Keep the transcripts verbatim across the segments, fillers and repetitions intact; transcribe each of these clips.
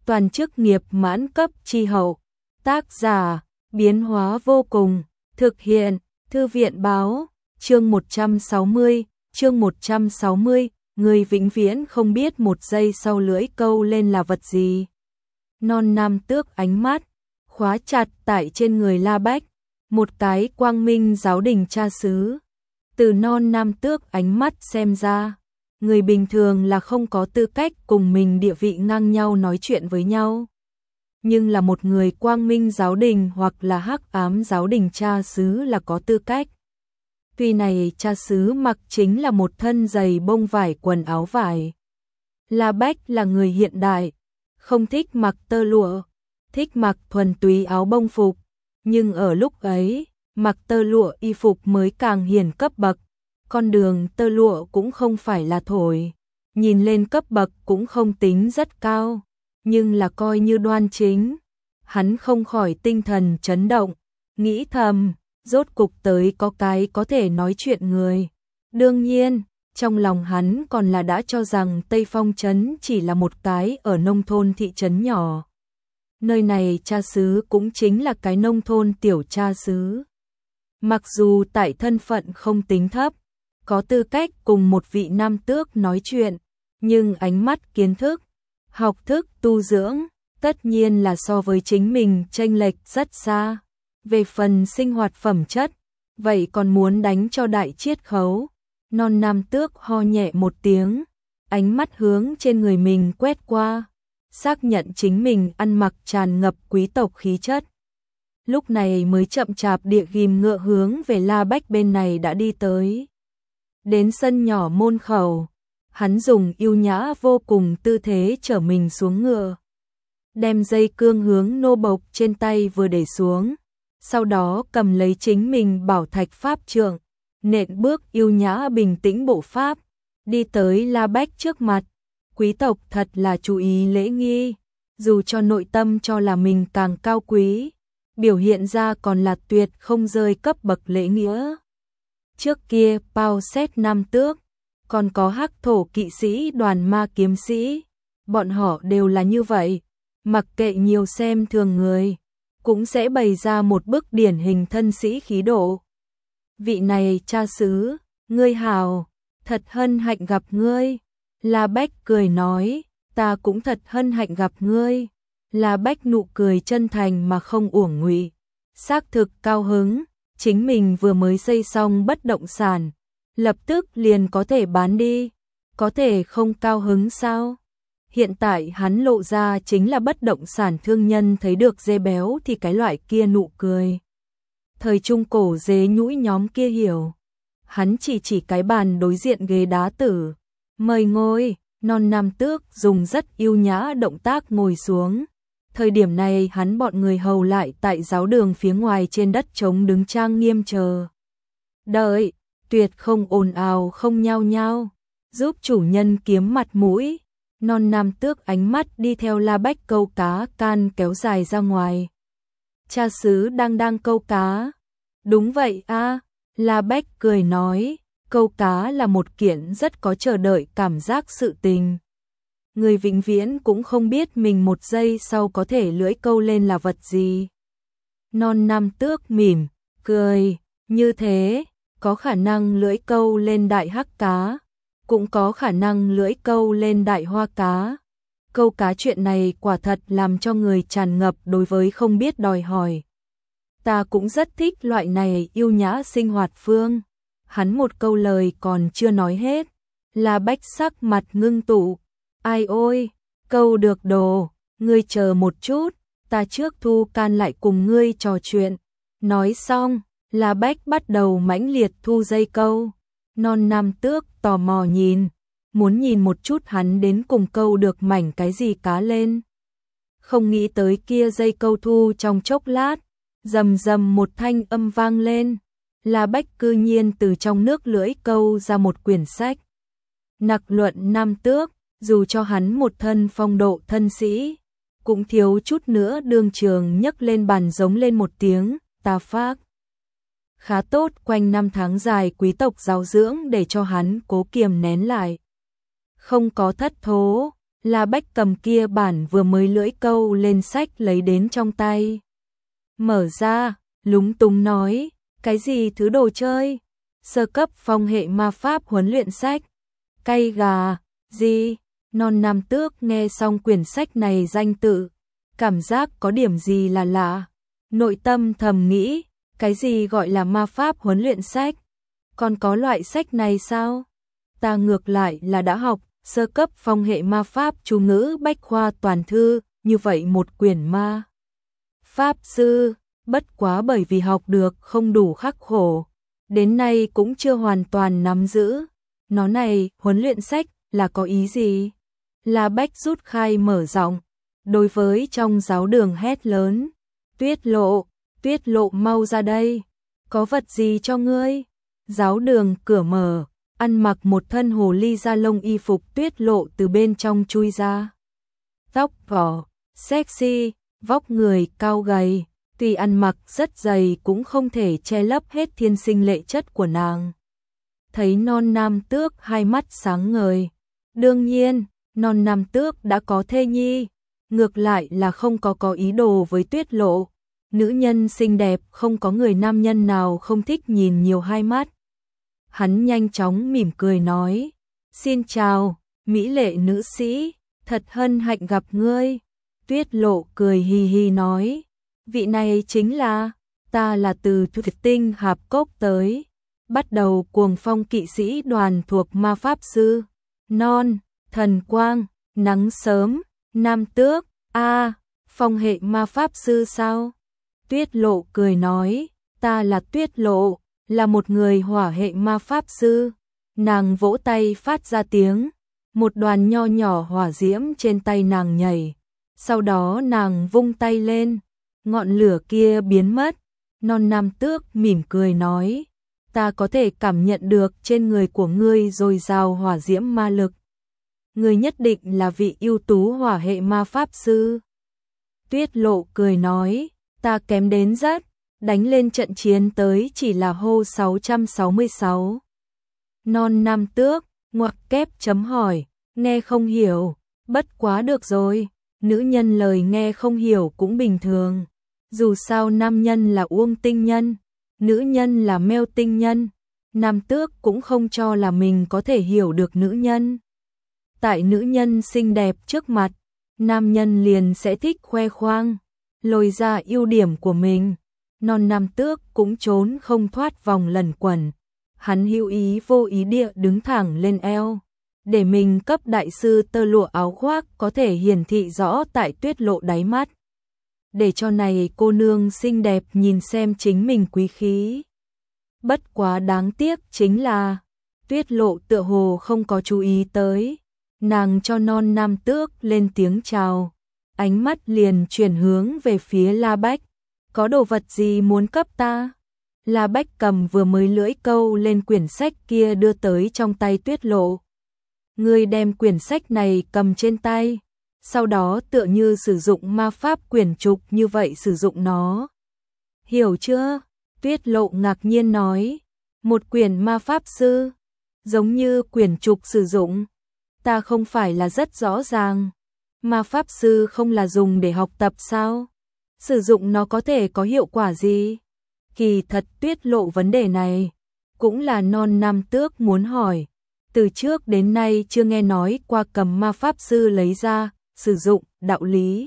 toàn chức nghiệp mãn cấp chi hậu. Tác giả, biến hóa vô cùng, thực hiện, Thư viện báo, chương một trăm sáu mươi, chương một trăm sáu mươi, người vĩnh viễn không biết một giây sau lưỡi câu lên là vật gì. Non nam tước ánh mắt, khóa chặt tại trên người La Bách, một cái quang minh giáo đình cha xứ. Từ non nam tước ánh mắt xem ra, người bình thường là không có tư cách cùng mình địa vị ngang nhau nói chuyện với nhau. Nhưng là một người quang minh giáo đình hoặc là hắc ám giáo đình cha xứ là có tư cách. Tuy này cha xứ mặc chính là một thân giày bông vải quần áo vải. La Bách là người hiện đại, không thích mặc tơ lụa, thích mặc thuần túy áo bông phục. Nhưng ở lúc ấy, mặc tơ lụa y phục mới càng hiển cấp bậc. Con đường tơ lụa cũng không phải là thổi, nhìn lên cấp bậc cũng không tính rất cao, nhưng là coi như đoan chính. Hắn không khỏi tinh thần chấn động, nghĩ thầm, rốt cục tới có cái có thể nói chuyện người. Đương nhiên, trong lòng hắn còn là đã cho rằng Tây Phong Trấn chỉ là một cái ở nông thôn thị trấn nhỏ. Nơi này cha xứ cũng chính là cái nông thôn tiểu cha xứ. Mặc dù tại thân phận không tính thấp, có tư cách cùng một vị nam tước nói chuyện, nhưng ánh mắt kiến thức, học thức tu dưỡng, tất nhiên là so với chính mình chênh lệch rất xa. Về phần sinh hoạt phẩm chất, vậy còn muốn đánh cho đại chiết khấu. Non nam tước ho nhẹ một tiếng, ánh mắt hướng trên người mình quét qua, xác nhận chính mình ăn mặc tràn ngập quý tộc khí chất. Lúc này mới chậm chạp địa ghim ngựa hướng về La Bách bên này đã đi tới. Đến sân nhỏ môn khẩu, hắn dùng yêu nhã vô cùng tư thế chở mình xuống ngựa, đem dây cương hướng nô bộc trên tay vừa để xuống, sau đó cầm lấy chính mình bảo thạch pháp trượng, nện bước yêu nhã bình tĩnh bộ pháp, đi tới La Bách trước mặt. Quý tộc thật là chú ý lễ nghi, dù cho nội tâm cho là mình càng cao quý, biểu hiện ra còn là tuyệt không rơi cấp bậc lễ nghĩa. Trước kia Pao Xét Nam Tước, còn có hắc thổ kỵ sĩ đoàn ma kiếm sĩ, bọn họ đều là như vậy, mặc kệ nhiều xem thường người, cũng sẽ bày ra một bức điển hình thân sĩ khí độ. Vị này cha xứ, ngươi hào, thật hân hạnh gặp ngươi. La Bách cười nói, ta cũng thật hân hạnh gặp ngươi. La Bách nụ cười chân thành mà không uổng ngụy, xác thực cao hứng, chính mình vừa mới xây xong bất động sản, lập tức liền có thể bán đi, có thể không cao hứng sao? Hiện tại hắn lộ ra chính là bất động sản thương nhân thấy được dê béo thì cái loại kia nụ cười. Thời trung cổ dế nhũi nhóm kia hiểu. Hắn chỉ chỉ cái bàn đối diện ghế đá tử. Mời ngồi, non nam tước dùng rất yêu nhã động tác ngồi xuống. Thời điểm này hắn bọn người hầu lại tại giáo đường phía ngoài trên đất trống đứng trang nghiêm chờ đợi, tuyệt không ồn ào không nhao nhao, giúp chủ nhân kiếm mặt mũi. Non nam tước ánh mắt đi theo La Bách câu cá can kéo dài ra ngoài. Cha xứ đang đang câu cá. Đúng vậy a, La Bách cười nói, câu cá là một kiện rất có chờ đợi cảm giác sự tình. Người vĩnh viễn cũng không biết mình một giây sau có thể lưỡi câu lên là vật gì. Non nam tước mỉm, cười, như thế, có khả năng lưỡi câu lên đại hắc cá, cũng có khả năng lưỡi câu lên đại hoa cá. Câu cá chuyện này quả thật làm cho người tràn ngập đối với không biết đòi hỏi. Ta cũng rất thích loại này yêu nhã sinh hoạt phương. Hắn một câu lời còn chưa nói hết, La Bách sắc mặt ngưng tụ. Ai ôi, câu được đồ, ngươi chờ một chút, ta trước thu can lại cùng ngươi trò chuyện. Nói xong, La Bách bắt đầu mãnh liệt thu dây câu. Non nam tước tò mò nhìn, muốn nhìn một chút hắn đến cùng câu được mảnh cái gì cá lên. Không nghĩ tới kia dây câu thu trong chốc lát, rầm rầm một thanh âm vang lên. La Bách cư nhiên từ trong nước lưỡi câu ra một quyển sách. Nặc luận nam tước, dù cho hắn một thân phong độ thân sĩ, cũng thiếu chút nữa đương trường nhấc lên bàn giống lên một tiếng, ta phác. Khá tốt, quanh năm tháng dài quý tộc giáo dưỡng để cho hắn cố kiềm nén lại. Không có thất thố, La Bách cầm kia bản vừa mới lưỡi câu lên sách lấy đến trong tay. Mở ra, lúng túng nói, cái gì thứ đồ chơi? Sơ cấp phong hệ ma pháp huấn luyện sách. Cay gà, gì? Non Nam Tước nghe xong quyển sách này danh tự, cảm giác có điểm gì là lạ. Nội tâm thầm nghĩ, cái gì gọi là ma pháp huấn luyện sách? Còn có loại sách này sao? Ta ngược lại là đã học sơ cấp phong hệ ma pháp chú ngữ bách khoa toàn thư, như vậy một quyển ma pháp sư, bất quá bởi vì học được không đủ khắc khổ, đến nay cũng chưa hoàn toàn nắm giữ. Nó này, huấn luyện sách là có ý gì? La Bách rút khai mở giọng, đối với trong giáo đường hét lớn, Tuyết Lộ, Tuyết Lộ mau ra đây, có vật gì cho ngươi? Giáo đường cửa mở, ăn mặc một thân hồ ly da lông y phục Tuyết Lộ từ bên trong chui ra. Tóc vỏ, sexy, vóc người cao gầy, tuy ăn mặc rất dày cũng không thể che lấp hết thiên sinh lệ chất của nàng. Thấy Non Nam Tước hai mắt sáng ngời. Đương nhiên, Non Nam Tước đã có thê nhi, ngược lại là không có có ý đồ với Tuyết Lộ. Nữ nhân xinh đẹp không có người nam nhân nào không thích nhìn nhiều hai mắt. Hắn nhanh chóng mỉm cười nói, xin chào, mỹ lệ nữ sĩ, thật hân hạnh gặp ngươi. Tuyết Lộ cười hì hì nói, vị này chính là, ta là từ Thủy Tinh Hạp Cốc tới, bắt đầu cuồng phong kỵ sĩ đoàn thuộc ma pháp sư, Non, thần quang, nắng sớm, Nam Tước, a phong hệ ma pháp sư sao? Tuyết Lộ cười nói, ta là Tuyết Lộ, là một người hỏa hệ ma pháp sư. Nàng vỗ tay phát ra tiếng, một đoàn nho nhỏ hỏa diễm trên tay nàng nhảy. Sau đó nàng vung tay lên, ngọn lửa kia biến mất. Non Nam Tước mỉm cười nói, ta có thể cảm nhận được trên người của ngươi dồi dào hỏa diễm ma lực. Ngươi nhất định là vị ưu tú hỏa hệ ma pháp sư. Tuyết Lộ cười nói, ta kém đến rất, đánh lên trận chiến tới chỉ là hô sáu trăm sáu mươi sáu. Non Nam Tước, ngoặc kép chấm hỏi, nghe không hiểu, bất quá được rồi, nữ nhân lời nghe không hiểu cũng bình thường. Dù sao nam nhân là Uông tinh nhân, nữ nhân là Meo tinh nhân, Nam Tước cũng không cho là mình có thể hiểu được nữ nhân. Tại nữ nhân xinh đẹp trước mặt, nam nhân liền sẽ thích khoe khoang, lôi ra ưu điểm của mình. Non Nam Tước cũng trốn không thoát vòng lẩn quẩn. Hắn hữu ý vô ý địa đứng thẳng lên eo, để mình cấp đại sư tơ lụa áo khoác có thể hiển thị rõ tại Tuyết Lộ đáy mắt. Để cho này cô nương xinh đẹp nhìn xem chính mình quý khí. Bất quá đáng tiếc chính là, Tuyết Lộ tựa hồ không có chú ý tới. Nàng cho Non Nam Tước lên tiếng chào, ánh mắt liền chuyển hướng về phía La Bách. Có đồ vật gì muốn cấp ta? La Bách cầm vừa mới lưỡi câu lên quyển sách kia đưa tới trong tay Tuyết Lộ. Ngươi đem quyển sách này cầm trên tay, sau đó tựa như sử dụng ma pháp quyển trục như vậy sử dụng nó. Hiểu chưa? Tuyết Lộ ngạc nhiên nói, một quyển ma pháp sư, giống như quyển trục sử dụng. Ta không phải là rất rõ ràng, ma pháp sư không là dùng để học tập sao? Sử dụng nó có thể có hiệu quả gì? Kỳ thật Tuyết Lộ vấn đề này, cũng là Non Nam Tước muốn hỏi. Từ trước đến nay chưa nghe nói qua cầm ma pháp sư lấy ra, sử dụng, đạo lý.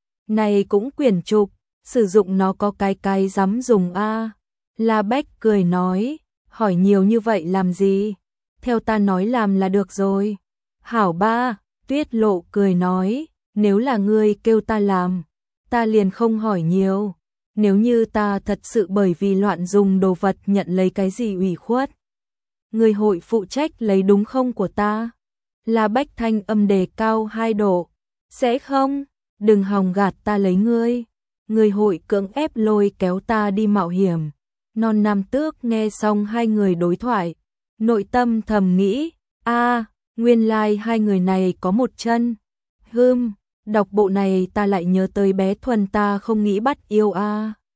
Này cũng quyển trục, sử dụng nó có cái cái dám dùng a. La Bách cười nói, hỏi nhiều như vậy làm gì? Theo ta nói làm là được rồi. Hảo ba, Tuyết Lộ cười nói, nếu là ngươi kêu ta làm, ta liền không hỏi nhiều. Nếu như ta thật sự bởi vì loạn dùng đồ vật nhận lấy cái gì ủy khuất, người hội phụ trách lấy đúng không của ta? La Bách thanh âm đề cao hai độ, sẽ không, đừng hòng gạt ta lấy ngươi. Người hội cưỡng ép lôi kéo ta đi mạo hiểm. Non Nam Tước nghe xong hai người đối thoại, nội tâm thầm nghĩ, a, nguyên lai like hai người này có một chân. Hừm, đọc bộ này ta lại nhớ tới bé Thuần ta không nghĩ bắt yêu a.